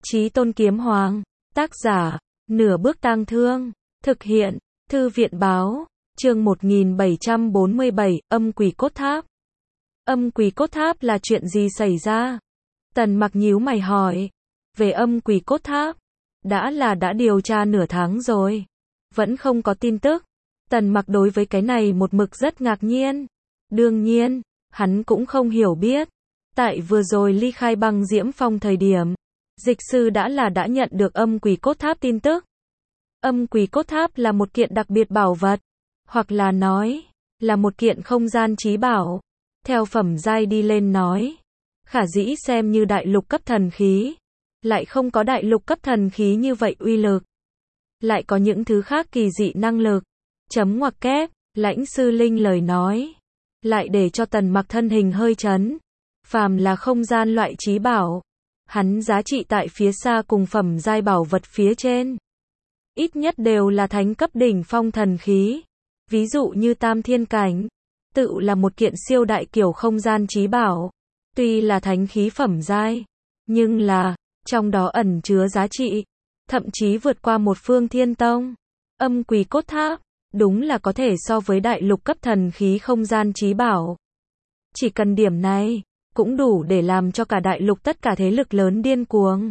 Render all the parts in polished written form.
Chí Tôn Kiếm Hoàng. Tác giả, Nửa Bước Tang Thương. Thực hiện, Thư viện báo. Chương 1747, Âm Quỷ Cốt Tháp. Âm Quỷ Cốt Tháp là chuyện gì xảy ra? Tần Mặc nhíu mày hỏi. Về Âm Quỷ Cốt Tháp, đã điều tra nửa tháng rồi, vẫn không có tin tức. Tần Mặc đối với cái này một mực rất ngạc nhiên. Đương nhiên, hắn cũng không hiểu biết. Tại vừa rồi ly khai băng diễm phong thời điểm, dịch sư đã nhận được Âm Quỷ Cốt Tháp tin tức. Âm Quỷ Cốt Tháp là một kiện đặc biệt bảo vật, hoặc là nói, là một kiện không gian chí bảo. Theo phẩm giai đi lên nói, khả dĩ xem như đại lục cấp thần khí, lại không có đại lục cấp thần khí như vậy uy lực, lại có những thứ khác kỳ dị năng lực. Chấm ngoặc kép, Lãnh Sư Linh lời nói, lại để cho Tần Mặc thân hình hơi chấn. Phàm là không gian loại chí bảo, hắn giá trị tại phía xa cùng phẩm giai bảo vật phía trên, ít nhất đều là thánh cấp đỉnh phong thần khí. Ví dụ như Tam Thiên Cảnh, tự là một kiện siêu đại kiểu không gian chí bảo. Tuy là thánh khí phẩm giai, nhưng là, trong đó ẩn chứa giá trị, thậm chí vượt qua một phương thiên tông. Âm Quỷ Cốt Tháp, đúng là có thể so với đại lục cấp thần khí không gian chí bảo. Chỉ cần điểm này, cũng đủ để làm cho cả đại lục tất cả thế lực lớn điên cuồng.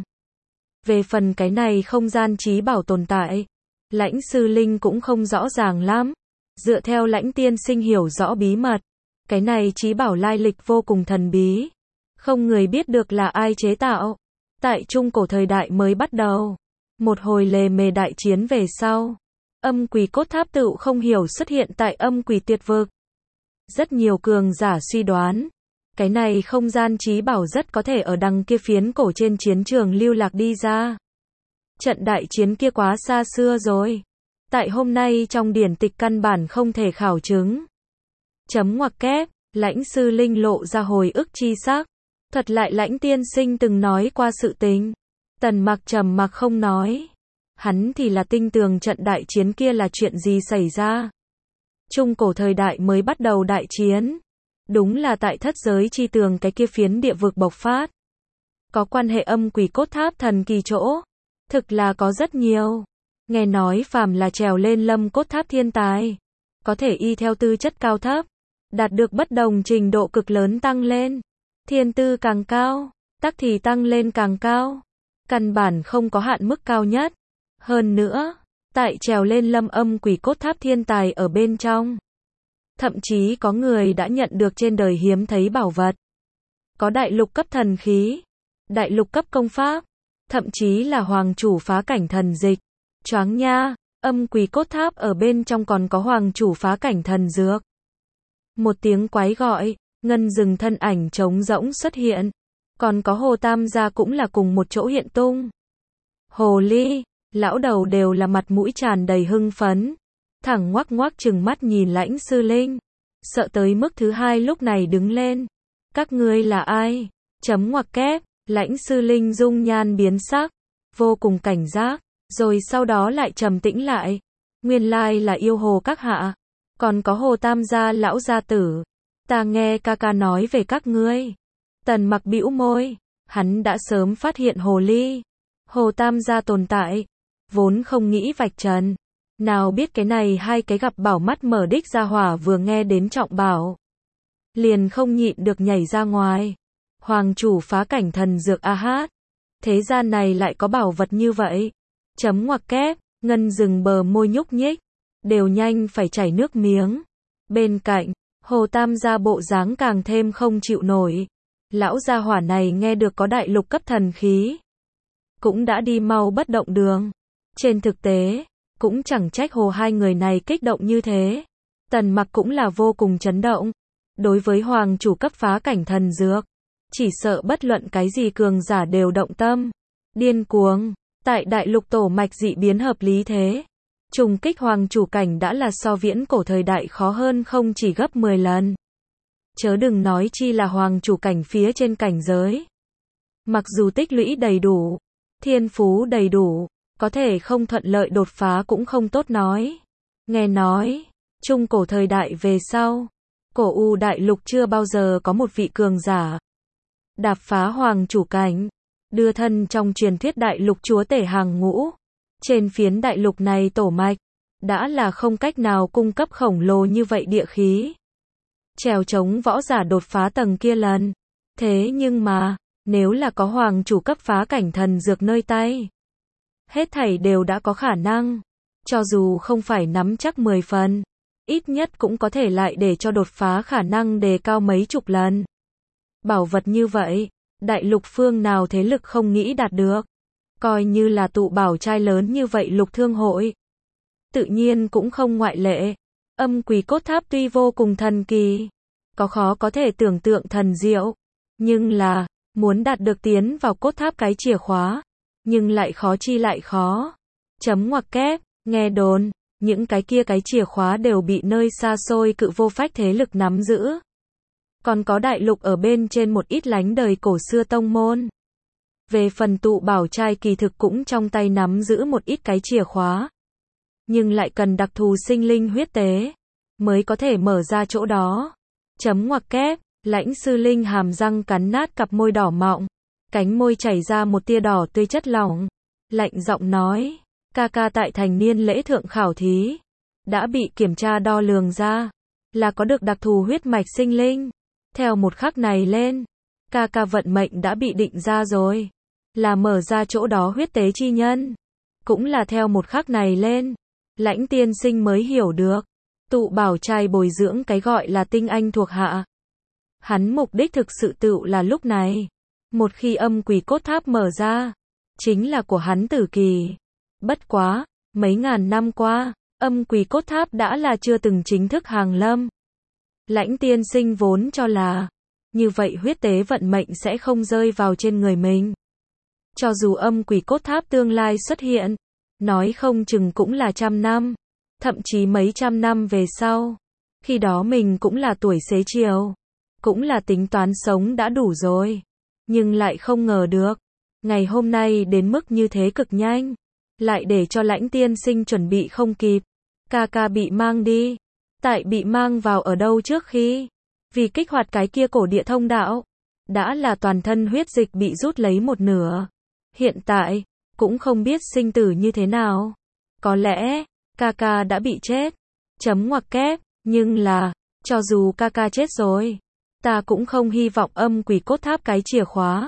Về phần cái này không gian chí bảo tồn tại, Lãnh Sư Linh cũng không rõ ràng lắm. Dựa theo Lãnh tiên sinh hiểu rõ bí mật, cái này chí bảo lai lịch vô cùng thần bí, không người biết được là ai chế tạo. Tại trung cổ thời đại mới bắt đầu, một hồi lề mề đại chiến về sau, Âm Quỷ Cốt Tháp tự không hiểu xuất hiện tại Âm Quỷ Tuyệt Vực. Rất nhiều cường giả suy đoán, cái này không gian chí bảo rất có thể ở đằng kia phiến cổ trên chiến trường lưu lạc đi ra. Trận đại chiến kia quá xa xưa rồi, tại hôm nay trong điển tịch căn bản không thể khảo chứng. Chấm ngoặc kép, Lãnh Sư Linh lộ ra hồi ức chi sắc, thuật lại Lãnh tiên sinh từng nói qua sự tình. Tần Mặc trầm mặc không nói. Hắn thì là tinh tường trận đại chiến kia là chuyện gì xảy ra. Trung cổ thời đại mới bắt đầu đại chiến, đúng là tại thất giới chi tường cái kia phiến địa vực bộc phát. Có quan hệ Âm Quỷ Cốt Tháp thần kỳ chỗ, thực là có rất nhiều. Nghe nói phàm là trèo lên Lâm Cốt Tháp thiên tài, có thể y theo tư chất cao thấp, đạt được bất đồng trình độ cực lớn tăng lên. Thiên tư càng cao, tắc thì tăng lên càng cao. Căn bản không có hạn mức cao nhất. Hơn nữa, tại trèo lên Lâm Âm Quỷ Cốt Tháp thiên tài ở bên trong, thậm chí có người đã nhận được trên đời hiếm thấy bảo vật. Có đại lục cấp thần khí, đại lục cấp công pháp, thậm chí là hoàng chủ phá cảnh thần dịch. Choáng nha, Âm Quỷ Cốt Tháp ở bên trong còn có hoàng chủ phá cảnh thần dược. Một tiếng quái gọi, ngân rừng thân ảnh trống rỗng xuất hiện. Còn có Hồ Tam gia cũng là cùng một chỗ hiện tung. Hồ Ly, lão đầu đều là mặt mũi tràn đầy hưng phấn, thẳng ngoác ngoác trừng mắt nhìn Lãnh Sư Linh, sợ tới mức thứ hai lúc này đứng lên. Các ngươi là ai? Chấm ngoặc kép, Lãnh Sư Linh dung nhan biến sắc, vô cùng cảnh giác, rồi sau đó lại trầm tĩnh lại. Nguyên lai là yêu hồ các hạ, còn có Hồ Tam gia lão gia tử. Ta nghe ca ca nói về các ngươi. Tần Mặc bĩu môi, hắn đã sớm phát hiện Hồ Ly, Hồ Tam gia tồn tại, vốn không nghĩ vạch trần. Nào biết cái này hai cái gặp bảo mắt mở đích ra hỏa vừa nghe đến trọng bảo, liền không nhịn được nhảy ra ngoài. Hoàng chủ phá cảnh thần dược a hát, thế gian này lại có bảo vật như vậy. Chấm ngoặc kép, ngân rừng bờ môi nhúc nhích, đều nhanh phải chảy nước miếng. Bên cạnh, Hồ Tam gia bộ dáng càng thêm không chịu nổi. Lão gia hỏa này nghe được có đại lục cấp thần khí, cũng đã đi mau bất động đường. Trên thực tế, cũng chẳng trách Hồ hai người này kích động như thế. Tần Mặc cũng là vô cùng chấn động. Đối với hoàng chủ cấp phá cảnh thần dược, chỉ sợ bất luận cái gì cường giả đều động tâm. Điên cuồng, tại đại lục tổ mạch dị biến hợp lý thế. Trùng kích hoàng chủ cảnh đã là so viễn cổ thời đại khó hơn không chỉ gấp 10 lần. Chớ đừng nói chi là hoàng chủ cảnh phía trên cảnh giới. Mặc dù tích lũy đầy đủ, thiên phú đầy đủ, có thể không thuận lợi đột phá cũng không tốt nói. Nghe nói, trung cổ thời đại về sau, cổ U đại lục chưa bao giờ có một vị cường giả đạp phá hoàng chủ cảnh. đưa thân trong truyền thuyết đại lục chúa tể hàng ngũ. Trên phiến đại lục này tổ mạch, đã là không cách nào cung cấp khổng lồ như vậy địa khí. Trèo chống võ giả đột phá tầng kia lần. Thế nhưng mà, nếu là có hoàng chủ cấp phá cảnh thần dược nơi tay, hết thảy đều đã có khả năng. Cho dù không phải nắm chắc 10 phần, ít nhất cũng có thể lại để cho đột phá khả năng đề cao mấy chục lần. Bảo vật như vậy, đại lục phương nào thế lực không nghĩ đạt được. Coi như là tụ bảo trai lớn như vậy lục thương hội, tự nhiên cũng không ngoại lệ. Âm quỷ cốt tháp tuy vô cùng thần kỳ, có khó có thể tưởng tượng thần diệu, nhưng là, muốn đạt được tiến vào cốt tháp cái chìa khóa, nhưng lại khó chi lại khó. Chấm ngoặc kép, nghe đồn, những cái kia cái chìa khóa đều bị nơi xa xôi cự vô phách thế lực nắm giữ. Còn có đại lục ở bên trên một ít lánh đời cổ xưa tông môn. Về phần tụ bảo trai kỳ thực cũng trong tay nắm giữ một ít cái chìa khóa. Nhưng lại cần đặc thù sinh linh huyết tế, mới có thể mở ra chỗ đó. Chấm ngoặc kép, lãnh sư linh hàm răng cắn nát cặp môi đỏ mọng. Cánh môi chảy ra một tia đỏ tươi chất lỏng. Lạnh giọng nói, ca ca tại thành niên lễ thượng khảo thí, đã bị kiểm tra đo lường ra, là có được đặc thù huyết mạch sinh linh. Theo một khắc này lên, ca ca vận mệnh đã bị định ra rồi, là mở ra chỗ đó huyết tế chi nhân. Cũng là theo một khắc này lên, lãnh tiên sinh mới hiểu được, tụ bảo trai bồi dưỡng cái gọi là tinh anh thuộc hạ. Hắn mục đích thực sự tựu là lúc này, một khi âm quỷ cốt tháp mở ra, chính là của hắn tử kỳ. Bất quá, mấy ngàn năm qua, âm quỷ cốt tháp đã là chưa từng chính thức hàng lâm. Lãnh tiên sinh vốn cho là, như vậy huyết tế vận mệnh sẽ không rơi vào trên người mình. Cho dù âm quỷ cốt tháp tương lai xuất hiện, nói không chừng cũng là 100 năm, thậm chí mấy trăm năm về sau. Khi đó mình cũng là tuổi xế chiều, cũng là tính toán sống đã đủ rồi. Nhưng lại không ngờ được, ngày hôm nay đến mức như thế cực nhanh, lại để cho lãnh tiên sinh chuẩn bị không kịp. Ca ca bị mang đi. Tại bị mang vào ở đâu trước khi? Vì kích hoạt cái kia cổ địa thông đạo, đã là toàn thân huyết dịch bị rút lấy một nửa. Hiện tại, cũng không biết sinh tử như thế nào. Có lẽ, ca ca đã bị chết. Chấm ngoặc kép, nhưng là, cho dù ca ca chết rồi, ta cũng không hy vọng âm quỷ cốt tháp cái chìa khóa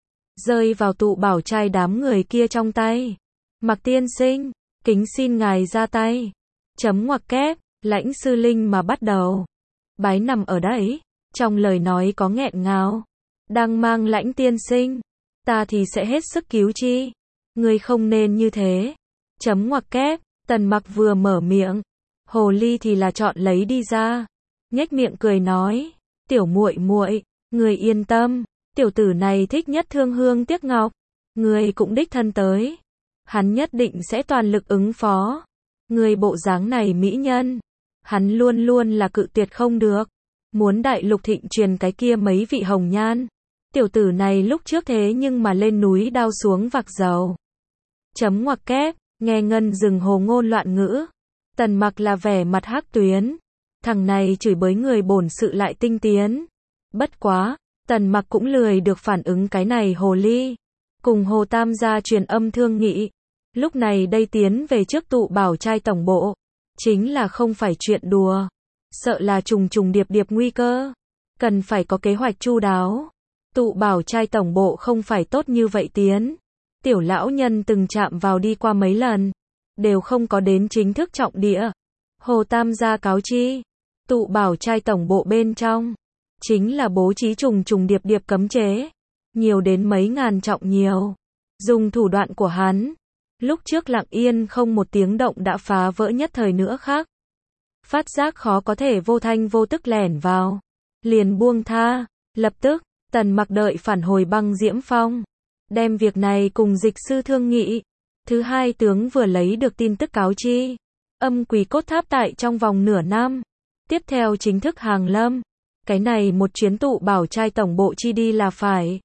rơi vào tụ bảo trai đám người kia trong tay. Mặc tiên sinh, kính xin ngài ra tay. Chấm ngoặc kép, lãnh sư linh mà bắt đầu bái nằm ở đấy, trong lời nói có nghẹn ngào. Đang mang lãnh tiên sinh, ta thì sẽ hết sức cứu chi. Ngươi không nên như thế. Chấm ngoặc kép, Tần Mặc vừa mở miệng, hồ ly thì là chọn lấy đi ra, nhếch miệng cười nói, tiểu muội muội, người yên tâm, tiểu tử này thích nhất thương hương tiếc ngọc, người cũng đích thân tới, hắn nhất định sẽ toàn lực ứng phó. Người bộ dáng này mỹ nhân, hắn luôn luôn là cự tuyệt không được. Muốn đại lục thịnh truyền cái kia mấy vị hồng nhan, tiểu tử này lúc trước thế nhưng mà lên núi đao xuống vạc dầu. Chấm ngoặc kép, nghe ngân dừng hồ ngôn loạn ngữ. Tần Mặc là vẻ mặt hắc tuyến. Thằng này chửi bới người bổn sự lại tinh tiến. Bất quá, Tần Mặc cũng lười được phản ứng cái này hồ ly. Cùng Hồ Tam gia truyền âm thương nghị. Lúc này đây tiến về trước tụ bảo trai tổng bộ, chính là không phải chuyện đùa. Sợ là trùng trùng điệp điệp nguy cơ. Cần phải có kế hoạch chu đáo. Tụ bảo trai tổng bộ không phải tốt như vậy tiến. Tiểu lão nhân từng chạm vào đi qua mấy lần, đều không có đến chính thức trọng địa. Hồ Tam gia cáo chi, tụ bảo trai tổng bộ bên trong, chính là bố trí trùng trùng điệp điệp cấm chế, nhiều đến mấy ngàn trọng nhiều. Dùng thủ đoạn của hắn, lúc trước lặng yên không một tiếng động đã phá vỡ nhất thời nữa khác. Phát giác khó có thể vô thanh vô tức lẻn vào, liền buông tha, lập tức, Tần Mặc đợi phản hồi băng diễm phong. Đem việc này cùng dịch sư thương nghị. Thứ hai tướng vừa lấy được tin tức cáo chi. Âm quỷ cốt tháp tại trong vòng nửa năm. Tiếp theo chính thức hàng lâm. Cái này một chuyến tụ bảo trai tổng bộ chi đi là phải.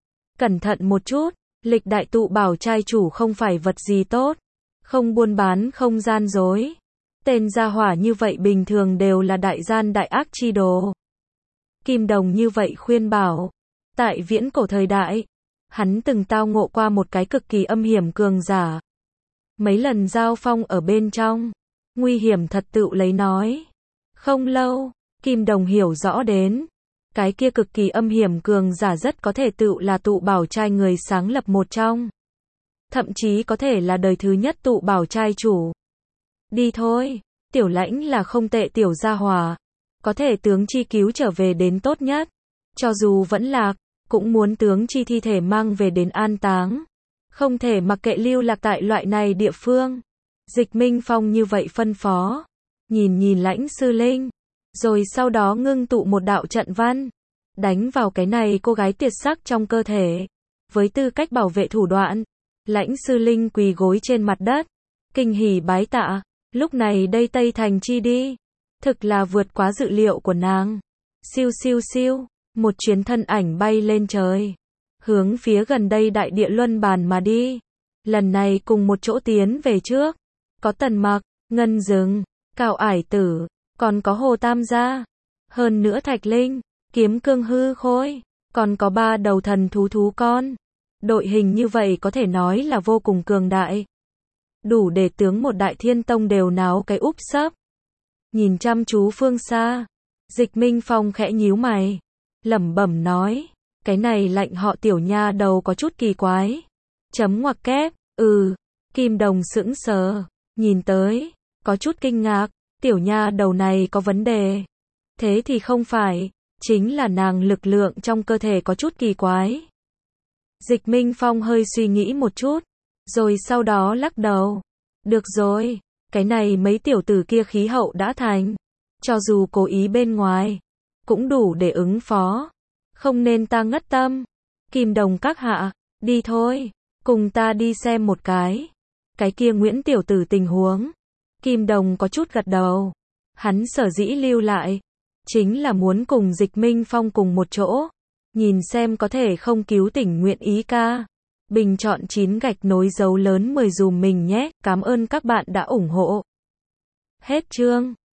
Cẩn thận một chút. Lịch đại tụ bảo trai chủ không phải vật gì tốt. Không buôn bán không gian dối. Tên gia hỏa như vậy bình thường đều là đại gian đại ác chi đồ. Kim Đồng như vậy khuyên bảo. Tại viễn cổ thời đại, Hắn từng tao ngộ qua một cái cực kỳ âm hiểm cường giả. Mấy lần giao phong ở bên trong, nguy hiểm thật tựu lấy nói. Không lâu, Kim Đồng hiểu rõ đến, cái kia cực kỳ âm hiểm cường giả rất có thể tựu là tụ bảo trai người sáng lập một trong. Thậm chí có thể là đời thứ nhất tụ bảo trai chủ. Đi thôi, Tiểu Lãnh là không tệ tiểu gia hòa. Có thể tướng chi cứu trở về đến tốt nhất. Cho dù vẫn lạc, cũng muốn tướng chi thi thể mang về đến an táng. Không thể mặc kệ lưu lạc tại loại này địa phương. Dịch Minh Phong như vậy phân phó. Nhìn Lãnh sư linh. Rồi sau đó ngưng tụ một đạo trận văn. Đánh vào cái này cô gái tuyệt sắc trong cơ thể. Với tư cách bảo vệ thủ đoạn, Lãnh sư linh quỳ gối trên mặt đất. Kinh hỉ bái tạ. Lúc này đây Tây Thành chi đi. Thực là vượt quá dự liệu của nàng. Siêu siêu siêu. Một chuyến thân ảnh bay lên trời. Hướng phía gần đây đại địa luân bàn mà đi. Lần này cùng một chỗ tiến về trước. Có Tần Mặc, Ngân Dừng, Cao Ải Tử, còn có Hồ Tam Gia. Hơn nữa Thạch Linh, Kiếm Cương Hư Khôi, còn có 3 đầu thần thú con. Đội hình như vậy có thể nói là vô cùng cường đại. Đủ để tướng một đại thiên tông đều náo cái úp sấp. Nhìn chăm chú phương xa, Dịch Minh Phong khẽ nhíu mày, lẩm bẩm nói, cái này Lạnh họ Tiểu nha đầu có chút kỳ quái. Chấm ngoặc kép, Kim Đồng sững sờ, nhìn tới, có chút kinh ngạc, Tiểu nha đầu này có vấn đề. Thế thì không phải, chính là nàng lực lượng trong cơ thể có chút kỳ quái. Dịch Minh Phong hơi suy nghĩ một chút, rồi sau đó lắc đầu. Được rồi, cái này mấy tiểu tử kia khí hậu đã thành. Cho dù cố ý bên ngoài, cũng đủ để ứng phó. Không nên ta ngất tâm. Kim Đồng các hạ, đi thôi, cùng ta đi xem một cái. Cái kia Nguyễn tiểu tử tình huống. Kim Đồng có chút gật đầu. Hắn sở dĩ lưu lại, chính là muốn cùng Dịch Minh Phong cùng một chỗ. Nhìn xem có thể không cứu tỉnh nguyện ý ca. Bình chọn 9 gạch nối dấu lớn 10 dùm mình nhé. Cảm ơn các bạn đã ủng hộ. Hết chương.